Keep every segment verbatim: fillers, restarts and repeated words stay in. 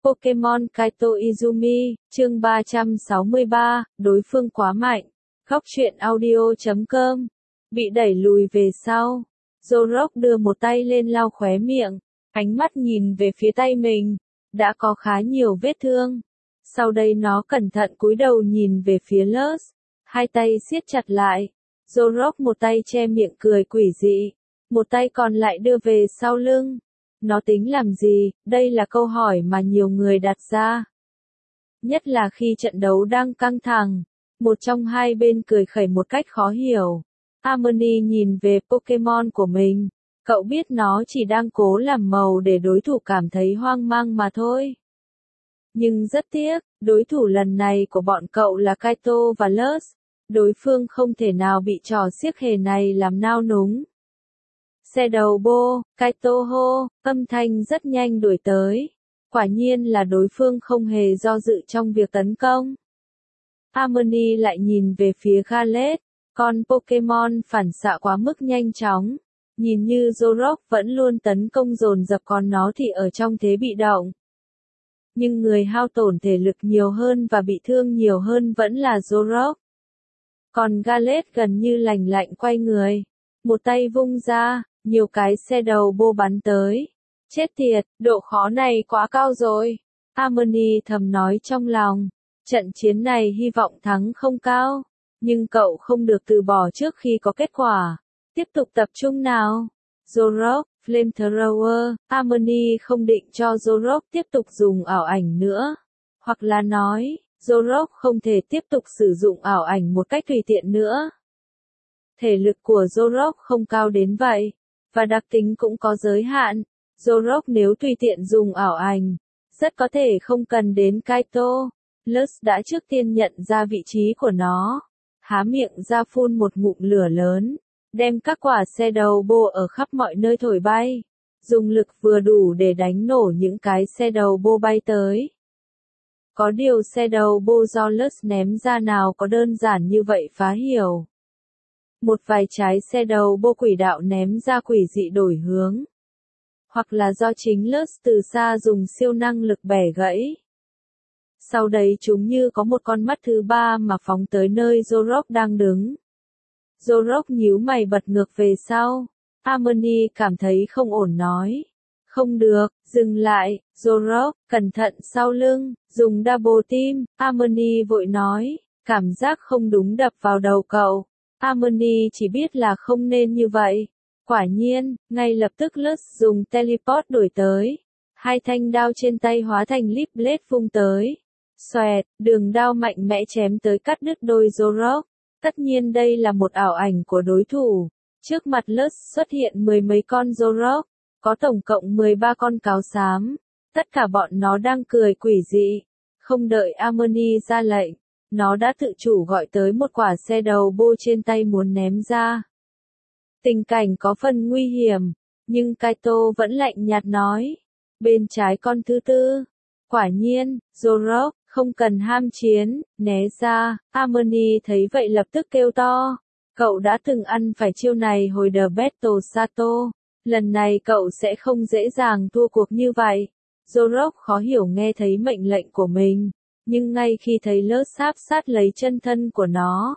Pokemon Kaito Izumi, chương ba trăm sáu mươi ba, đối phương quá mạnh. Góc truyện audio chấm com. Bị đẩy lùi về sau. Zorok đưa một tay lên lau khóe miệng, ánh mắt nhìn về phía tay mình, đã có khá nhiều vết thương. Sau đây nó cẩn thận cúi đầu nhìn về phía Luz, hai tay siết chặt lại. Zorok một tay che miệng cười quỷ dị, một tay còn lại đưa về sau lưng. Nó tính làm gì? Đây là câu hỏi mà nhiều người đặt ra. Nhất là khi trận đấu đang căng thẳng, một trong hai bên cười khẩy một cách khó hiểu. Harmony nhìn về Pokemon của mình, cậu biết nó chỉ đang cố làm màu để đối thủ cảm thấy hoang mang mà thôi. Nhưng rất tiếc, đối thủ lần này của bọn cậu là Kaito và Luz. Đối phương không thể nào bị trò xiếc hề này làm nao núng. Xe đầu bô, Kaito hô, âm thanh rất nhanh đuổi tới. Quả nhiên là đối phương không hề do dự trong việc tấn công. Harmony lại nhìn về phía Gallet, con Pokemon phản xạ quá mức nhanh chóng. Nhìn như Zorok vẫn luôn tấn công dồn dập, còn nó thì ở trong thế bị động. Nhưng người hao tổn thể lực nhiều hơn và bị thương nhiều hơn vẫn là Zorok. Còn Gallet gần như lành lạnh quay người, một tay vung ra, nhiều cái xe đầu bô bắn tới. Chết tiệt, độ khó này quá cao rồi. Harmony thầm nói trong lòng. Trận chiến này hy vọng thắng không cao. Nhưng cậu không được từ bỏ trước khi có kết quả. Tiếp tục tập trung nào. Zorok, Flamethrower. Harmony không định cho Zorok tiếp tục dùng ảo ảnh nữa. Hoặc là nói, Zorok không thể tiếp tục sử dụng ảo ảnh một cách tùy tiện nữa. Thể lực của Zorok không cao đến vậy. Và đặc tính cũng có giới hạn. Zorok nếu tùy tiện dùng ảo ảnh, rất có thể không cần đến Kaito. Luz đã trước tiên nhận ra vị trí của nó, há miệng ra phun một ngụm lửa lớn, đem các quả xe đầu bô ở khắp mọi nơi thổi bay, dùng lực vừa đủ để đánh nổ những cái xe đầu bô bay tới. Có điều xe đầu bô do Luz ném ra nào có đơn giản như vậy phá hiểu. Một vài trái xe đầu bô quỷ đạo ném ra quỷ dị đổi hướng. Hoặc là do chính Luz từ xa dùng siêu năng lực bẻ gãy. Sau đấy chúng như có một con mắt thứ ba mà phóng tới nơi Zorok đang đứng. Zorok nhíu mày bật ngược về sau. Harmony cảm thấy không ổn nói. Không được, dừng lại, Zorok, cẩn thận sau lưng, dùng double team. Harmony vội nói, cảm giác không đúng đập vào đầu cậu. Harmony chỉ biết là không nên như vậy. Quả nhiên, ngay lập tức Luz dùng teleport đuổi tới. Hai thanh đao trên tay hóa thành Leaf Blade vung tới. Xoẹt, đường đao mạnh mẽ chém tới cắt đứt đôi Zorok. Tất nhiên đây là một ảo ảnh của đối thủ. Trước mặt Luz xuất hiện mười mấy con Zorok. Có tổng cộng mười ba con cáo xám. Tất cả bọn nó đang cười quỷ dị. Không đợi Harmony ra lệnh, nó đã tự chủ gọi tới một quả xe đầu bô trên tay muốn ném ra. Tình cảnh có phần nguy hiểm, nhưng Kaito vẫn lạnh nhạt nói. Bên trái con thứ tư. Quả nhiên, Zorok, không cần ham chiến, né ra. Harmony thấy vậy lập tức kêu to. Cậu đã từng ăn phải chiêu này hồi The Battle Sato. Lần này cậu sẽ không dễ dàng thua cuộc như vậy. Zorok khó hiểu nghe thấy mệnh lệnh của mình. Nhưng ngay khi thấy Luz sáp sát lấy chân thân của nó,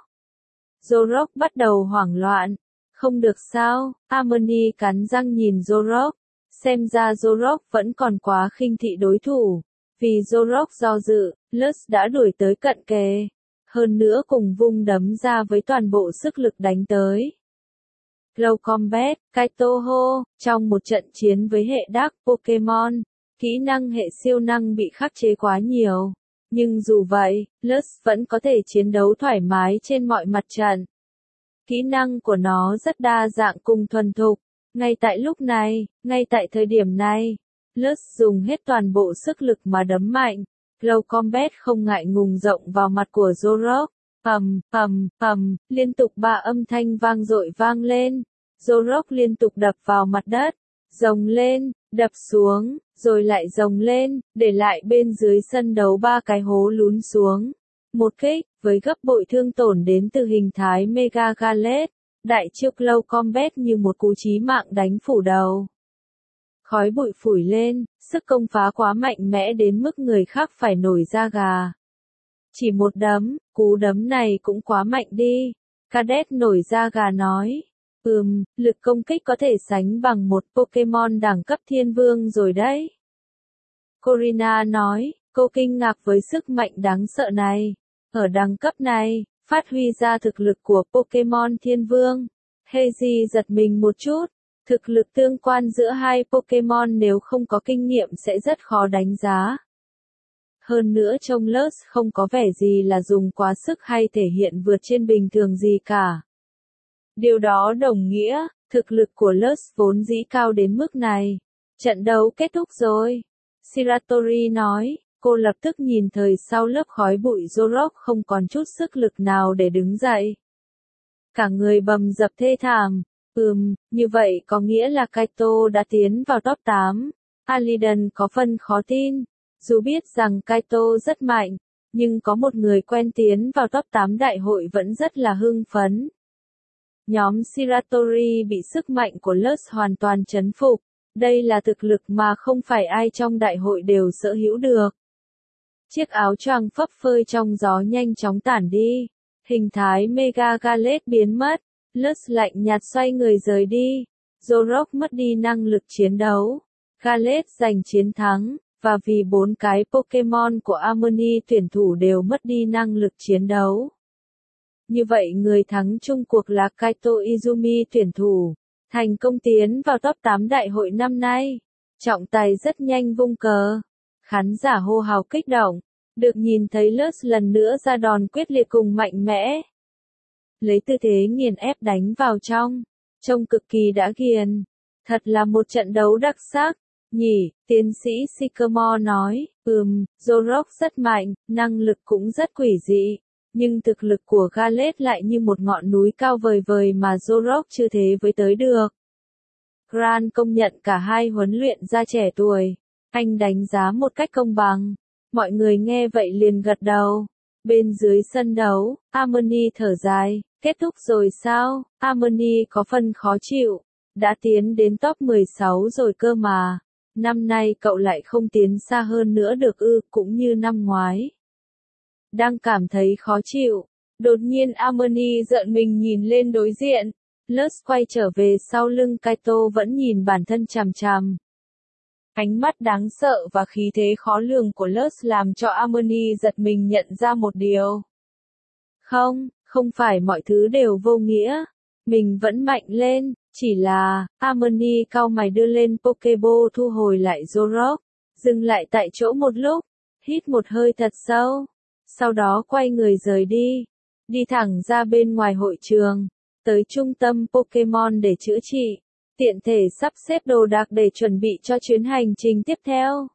Zorok bắt đầu hoảng loạn. Không được sao, Harmony cắn răng nhìn Zorok. Xem ra Zorok vẫn còn quá khinh thị đối thủ. Vì Zorok do dự, Luz đã đuổi tới cận kề. Hơn nữa cùng vung đấm ra với toàn bộ sức lực đánh tới. Close Combat, Kaito hô, trong một trận chiến với hệ Dark Pokemon, kỹ năng hệ siêu năng bị khắc chế quá nhiều. Nhưng dù vậy, Luz vẫn có thể chiến đấu thoải mái trên mọi mặt trận. Kỹ năng của nó rất đa dạng cùng thuần thục. Ngay tại lúc này, ngay tại thời điểm này, Luz dùng hết toàn bộ sức lực mà đấm mạnh. Close Combat không ngại ngùng rộng vào mặt của Zorok. Ầm, ầm, ầm, liên tục ba âm thanh vang dội vang lên. Zorok liên tục đập vào mặt đất, rồng lên, đập xuống, rồi lại rồng lên, để lại bên dưới sân đấu ba cái hố lún xuống. Một kích, với gấp bội thương tổn đến từ hình thái Mega Gallet, đại chiêu Close Combat như một cú chí mạng đánh phủ đầu. Khói bụi phủi lên, sức công phá quá mạnh mẽ đến mức người khác phải nổi da gà. Chỉ một đấm, cú đấm này cũng quá mạnh đi. Cadet nổi da gà nói. Ừm, lực công kích có thể sánh bằng một Pokemon đẳng cấp thiên vương rồi đấy. Corina nói, cô kinh ngạc với sức mạnh đáng sợ này. Ở đẳng cấp này, phát huy ra thực lực của Pokemon thiên vương. Heiji giật mình một chút. Thực lực tương quan giữa hai Pokemon nếu không có kinh nghiệm sẽ rất khó đánh giá. Hơn nữa trông Lurs không có vẻ gì là dùng quá sức hay thể hiện vượt trên bình thường gì cả. Điều đó đồng nghĩa, thực lực của Lurs vốn dĩ cao đến mức này. Trận đấu kết thúc rồi. Shiratori nói, cô lập tức nhìn thời sau lớp khói bụi Zorok không còn chút sức lực nào để đứng dậy. Cả người bầm dập thê thảm. Ừm, như vậy có nghĩa là Kaito đã tiến vào top tám. Aliden có phần khó tin. Dù biết rằng Kaito rất mạnh, nhưng có một người quen tiến vào top tám đại hội vẫn rất là hưng phấn. Nhóm Shiratori bị sức mạnh của Lurs hoàn toàn chấn phục. Đây là thực lực mà không phải ai trong đại hội đều sở hữu được. Chiếc áo choàng phấp phới trong gió nhanh chóng tản đi. Hình thái Mega Gallade biến mất. Lurs lạnh nhạt xoay người rời đi. Zorok mất đi năng lực chiến đấu. Gallade giành chiến thắng. Và vì bốn cái Pokemon của Harmony tuyển thủ đều mất đi năng lực chiến đấu. Như vậy người thắng chung cuộc là Kaito Izumi tuyển thủ. Thành công tiến vào top tám đại hội năm nay. Trọng tài rất nhanh vung cờ. Khán giả hô hào kích động. Được nhìn thấy Lurs lần nữa ra đòn quyết liệt cùng mạnh mẽ. Lấy tư thế nghiền ép đánh vào trong. Trông cực kỳ đã ghiền. Thật là một trận đấu đặc sắc. Nhỉ, tiến sĩ Sycamore nói, ừm, Zorok rất mạnh, năng lực cũng rất quỷ dị. Nhưng thực lực của Gallade lại như một ngọn núi cao vời vời mà Zorok chưa thế với tới được. Grant công nhận cả hai huấn luyện gia trẻ tuổi. Anh đánh giá một cách công bằng. Mọi người nghe vậy liền gật đầu. Bên dưới sân đấu, Harmony thở dài, kết thúc rồi sao? Harmony có phần khó chịu. Đã tiến đến top mười sáu rồi cơ mà. Năm nay cậu lại không tiến xa hơn nữa được ư, cũng như năm ngoái. Đang cảm thấy khó chịu. Đột nhiên Harmony giận mình nhìn lên đối diện. Lurs quay trở về sau lưng Kaito vẫn nhìn bản thân chằm chằm. Ánh mắt đáng sợ và khí thế khó lường của Lurs làm cho Harmony giật mình nhận ra một điều. Không, không phải mọi thứ đều vô nghĩa. Mình vẫn mạnh lên, chỉ là, Harmony cau mày đưa lên Pokeball thu hồi lại Zorok. Dừng lại tại chỗ một lúc, hít một hơi thật sâu. Sau đó quay người rời đi. Đi thẳng ra bên ngoài hội trường. Tới trung tâm Pokemon để chữa trị. Tiện thể sắp xếp đồ đạc để chuẩn bị cho chuyến hành trình tiếp theo.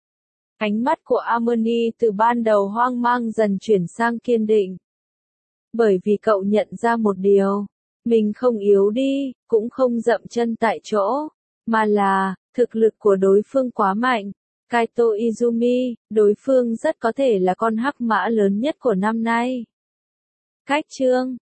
Ánh mắt của Harmony từ ban đầu hoang mang dần chuyển sang kiên định. Bởi vì cậu nhận ra một điều. Mình không yếu đi, cũng không dậm chân tại chỗ. Mà là, thực lực của đối phương quá mạnh. Kaito Izumi, đối phương rất có thể là con hắc mã lớn nhất của năm nay. Cách chương